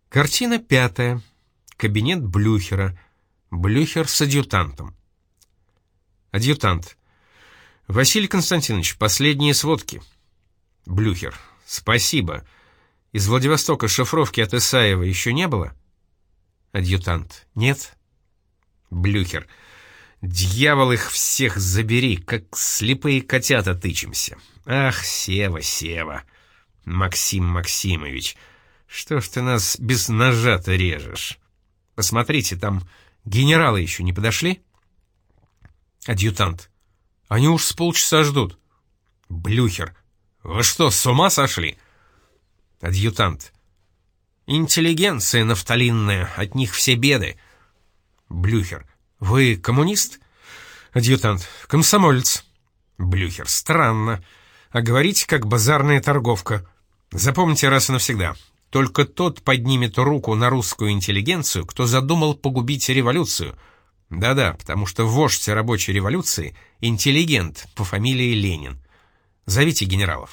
Картина 5. Кабинет Блюхера. Блюхер с адъютантом. Адъютант. Василий Константинович, последние сводки. Блюхер. Спасибо. Из Владивостока шифровки от Исаева еще не было? Адъютант. Нет. Блюхер. Дьявол их всех забери, как слепые котята тычемся. Ах, Сева, Сева. Максим Максимович, что ж ты нас без ножа-то режешь? Посмотрите, там генералы еще не подошли? Адъютант. Они уж с полчаса ждут. Блюхер. Вы что, с ума сошли? Адъютант. Интеллигенция нафталинная, от них все беды. Блюхер. Вы коммунист? Адъютант. Комсомолец. Блюхер. Странно. А говорите, как базарная торговка. Запомните раз и навсегда. Только тот поднимет руку на русскую интеллигенцию, кто задумал погубить революцию. Да-да, потому что вождь рабочей революции — интеллигент по фамилии Ленин. Зовите генералов.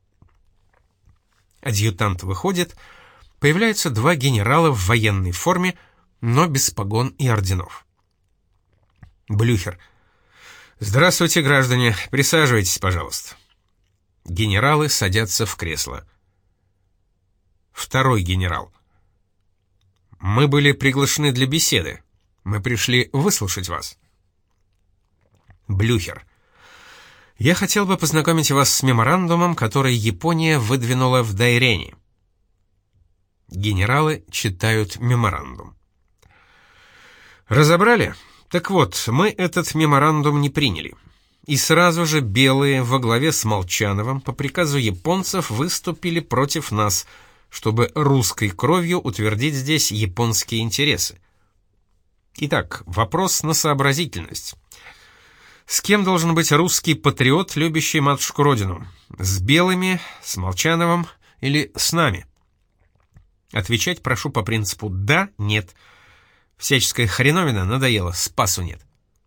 Адъютант выходит. Появляются два генерала в военной форме, но без погон и орденов. Блюхер. Здравствуйте, граждане. Присаживайтесь, пожалуйста. Генералы садятся в кресло. Второй генерал. Мы были приглашены для беседы. Мы пришли выслушать вас. Блюхер. Я хотел бы познакомить вас с меморандумом, который Япония выдвинула в Дайрене. Генералы читают меморандум. Разобрали? Так вот, мы этот меморандум не приняли. И сразу же белые во главе с Молчановым по приказу японцев выступили против нас, чтобы русской кровью утвердить здесь японские интересы. Итак, вопрос на сообразительность. С кем должен быть русский патриот, любящий матушку Родину? С белыми, с Молчановым или с нами? Отвечать прошу по принципу «да», «нет». Всяческая хреновина надоела, спасу нет.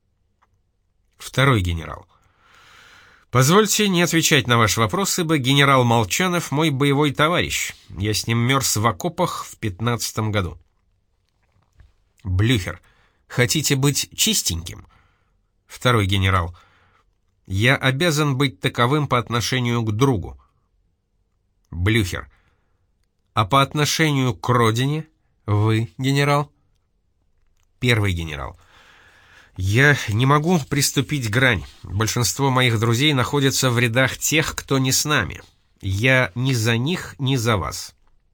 Второй генерал. Позвольте не отвечать на ваш вопрос, ибо генерал Молчанов мой боевой товарищ. Я с ним мерз в окопах в 15 году. Блюхер. Хотите быть чистеньким? Второй генерал. Я обязан быть таковым по отношению к другу. Блюхер. А по отношению к родине вы, генерал? Первый генерал. Я не могу приступить грань. Большинство моих друзей находятся в рядах тех, кто не с нами. Я ни за них, ни за вас.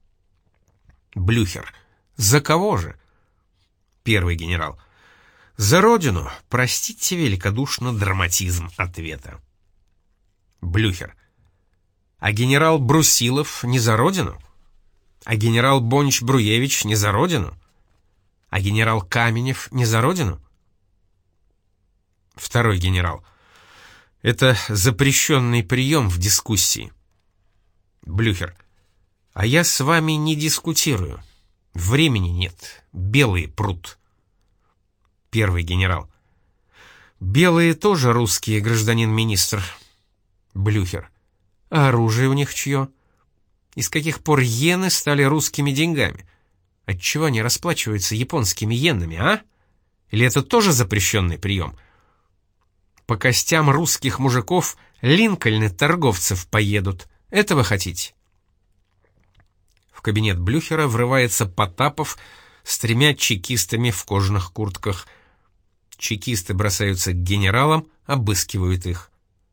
Блюхер. За кого же? Первый генерал. За родину. Простите великодушно драматизм ответа. Блюхер. А генерал Брусилов не за родину? А генерал Бонч-Бруевич не за родину? А генерал Каменев не за родину? Второй генерал. Это запрещенный прием в дискуссии. Блюхер. А я с вами не дискутирую. Времени нет. Белые прут. Первый генерал. Белые тоже русские, гражданин министр. Блюхер. А оружие у них чье? И с каких пор иены стали русскими деньгами? Отчего они расплачиваются японскими иенами, а? Или это тоже запрещенный прием? По костям русских мужиков линкольны торговцев поедут. Это вы хотите? В кабинет Блюхера врывается Потапов с 3 чекистами в кожаных куртках. Чекисты бросаются к генералам, обыскивают их.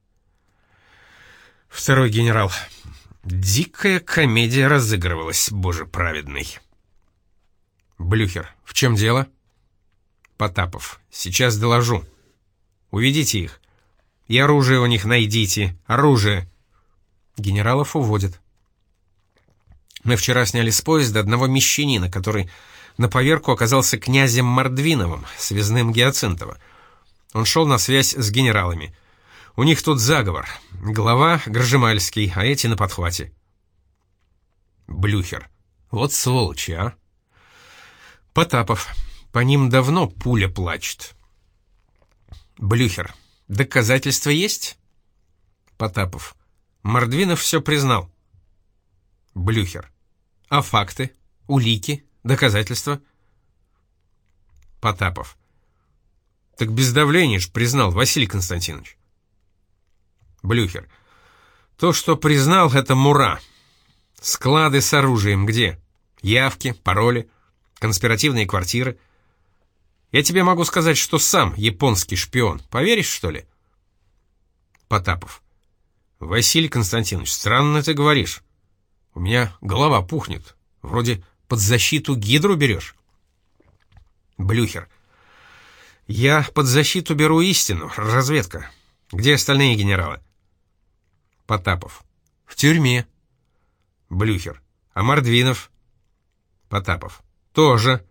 Второй генерал. Дикая комедия разыгрывалась, боже праведный. Блюхер. В чем дело? Потапов. Сейчас доложу. Уведите их. И оружие у них найдите. Оружие. Генералов уводят. Мы вчера сняли с поезда одного мещанина, который на поверку оказался князем Мордвиновым, связным Гиацинтова. Он шел на связь с генералами. У них тут заговор. Глава Гржемальский, а эти на подхвате. Блюхер. Вот сволочи, а. Потапов. По ним давно пуля плачет. Блюхер. Доказательства есть? Потапов. Мордвинов все признал. Блюхер. А факты? Улики? Доказательства? Потапов. Так без давления ж признал, Василий Константинович. Блюхер. То, что признал, это мура. Склады с оружием где? Явки, пароли, конспиративные квартиры. Я тебе могу сказать, что сам японский шпион. Поверишь, что ли? Потапов. Василий Константинович, странно ты говоришь. У меня голова пухнет. Вроде под защиту гидру берешь. Блюхер. Я под защиту беру истину, разведка. Где остальные генералы? Потапов. В тюрьме. Блюхер. А Мордвинов? Потапов. Тоже.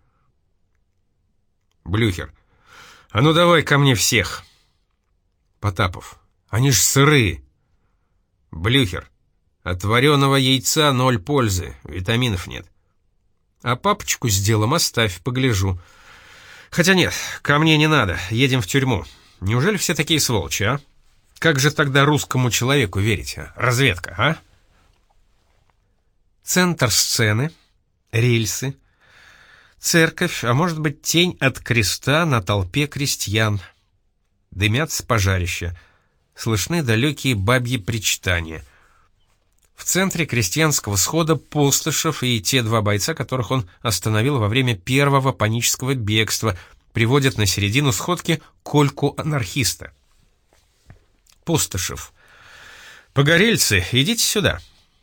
Блюхер. А ну давай ко мне всех. Потапов. Они ж сырые. Блюхер. От вареного яйца 0 пользы, витаминов нет. А папочку с делом оставь, погляжу. Хотя нет, ко мне не надо, едем в тюрьму. Неужели все такие сволочи, а? Как же тогда русскому человеку верить, а? Разведка, а? Центр сцены, рельсы, церковь, а может быть тень от креста на толпе крестьян. Дымятся пожарища, слышны далекие бабьи причитания. В центре крестьянского схода Постышев и те 2 бойца, которых он остановил во время первого панического бегства, приводят на середину сходки Кольку-анархиста. Постышев. «Погорельцы, идите сюда».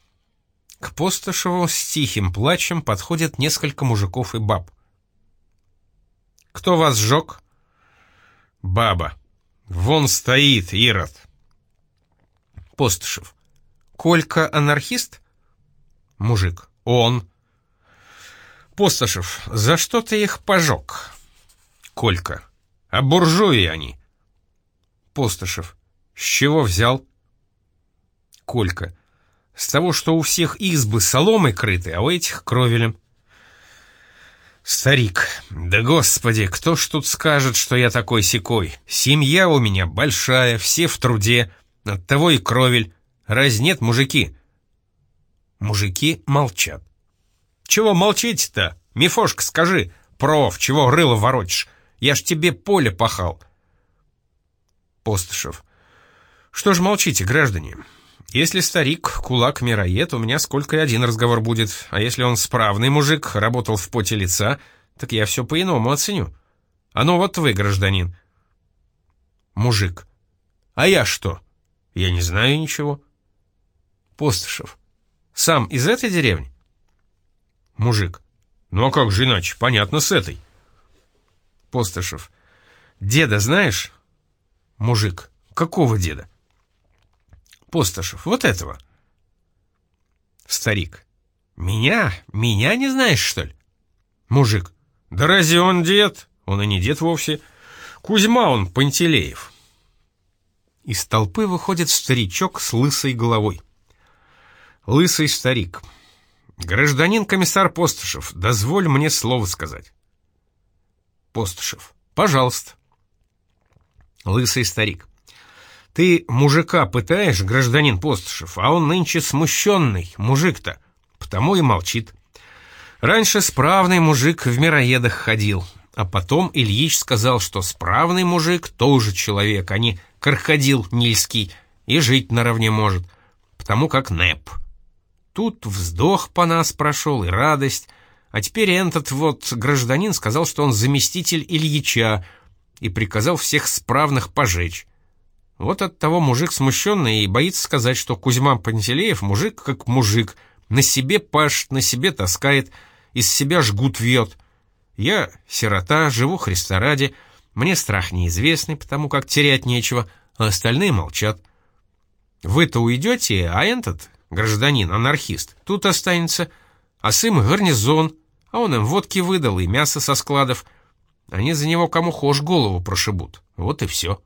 К Постышеву с тихим плачем подходят несколько мужиков и баб. «Кто вас сжег?» Баба. «Вон стоит Ирод». Постышев. «Колька анархист?» Мужик. «Он». Постышев. «За что ты их пожег?» Колька. «А буржуи они». Постышев. «С чего взял?» Колька. «С того, что у всех избы соломой крыты, а у этих кровелем». Старик. «Да господи, кто ж тут скажет, что я такой-сякой? Семья у меня большая, все в труде, оттого и кровель. Раз нет, мужики?» Мужики молчат. «Чего молчите-то? Мифошка, скажи, проф, чего рыло воротишь? Я ж тебе поле пахал». Постышев. «Что ж молчите, граждане? Если старик кулак-мироед, у меня сколько и один разговор будет, а если он справный мужик, работал в поте лица, так я все по-иному оценю. А ну вот вы, гражданин». Мужик. «А я что? Я не знаю ничего». Постышев. «Сам из этой деревни?» Мужик. «Ну а как же иначе? Понятно, с этой». Постышев. «Деда знаешь?» Мужик. «Какого деда?» Постышев. «Вот этого». Старик. «Меня? Меня не знаешь, что ли?» Мужик. «Да разве он дед? Он и не дед вовсе. Кузьма он, Пантелеев». Из толпы выходит старичок с лысой головой. Лысый старик. «Гражданин комиссар Постышев, дозволь мне слово сказать». Постышев. «Пожалуйста». Лысый старик. «Ты мужика пытаешь, гражданин Постышев, а он нынче смущенный, мужик-то, потому и молчит. Раньше справный мужик в мироедах ходил, а потом Ильич сказал, что справный мужик тоже человек, а не крокодил нильский, и жить наравне может, потому как нэп. Тут вздох по нас прошел и радость, а теперь этот вот гражданин сказал, что он заместитель Ильича, и приказал всех справных пожечь. Вот оттого мужик смущенный и боится сказать, что Кузьма Пантелеев мужик как мужик, на себе пашет, на себе таскает, из себя жгут вьет. Я сирота, живу Христа ради, мне страх неизвестный, потому как терять нечего, а остальные молчат. Вы-то уйдете, а этот гражданин-анархист тут останется, а сын гарнизон, а он им водки выдал и мясо со складов. Они за него кому хошь голову прошибут. Вот и все».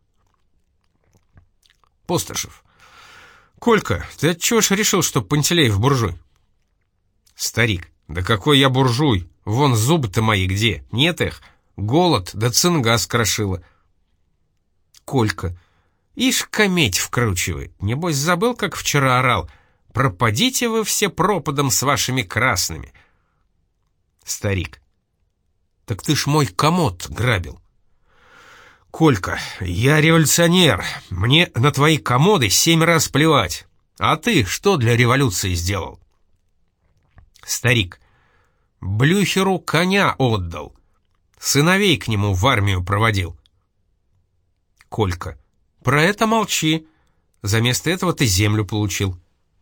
Постышев. «Колька, ты отчего ж решил, что Пантелеев буржуй?» Старик. «Да какой я буржуй? Вон зубы-то мои где? Нет их? Голод да цинга скрошила». Колька. «Ишь, кометь вкручивает. Небось забыл, как вчера орал. Пропадите вы все пропадом с вашими красными». Старик. Так ты ж мой комод грабил. Колька, я революционер. Мне на твои комоды 7 раз плевать. А ты что для революции сделал? Старик. Блюхеру коня отдал. Сыновей к нему в армию проводил. Колька. Про это молчи. Заместо этого ты землю получил.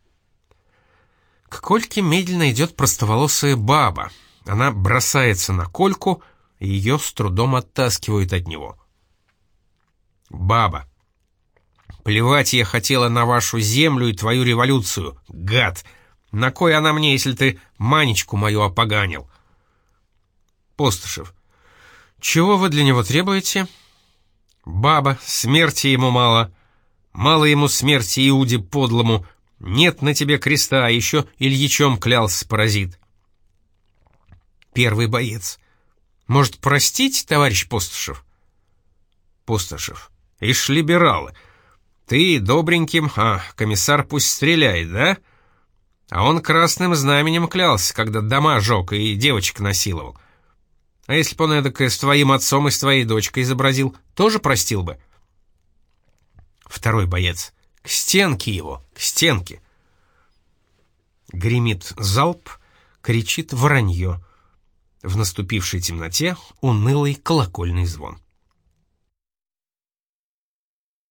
К Кольке медленно идет простоволосая баба. Она бросается на Кольку, и ее с трудом оттаскивают от него. Баба. Плевать я хотела на вашу землю и твою революцию, гад. На кой она мне, если ты Манечку мою опоганил? Постышев. Чего вы для него требуете? Баба, смерти ему мало. Мало ему смерти Иуде подлому. Нет на тебе креста, а еще Ильичом клялся паразит. Первый боец. Может, простить, товарищ Постышев? Постышев. Ишь, либералы. Ты добреньким, а комиссар пусть стреляет, да? А он красным знаменем клялся, когда дома жег и девочек насиловал. А если бы он эдакое с твоим отцом и с твоей дочкой изобразил, тоже простил бы? Второй боец. К стенке его, к стенке. Гремит залп, кричит воронье. В наступившей темноте унылый колокольный звон.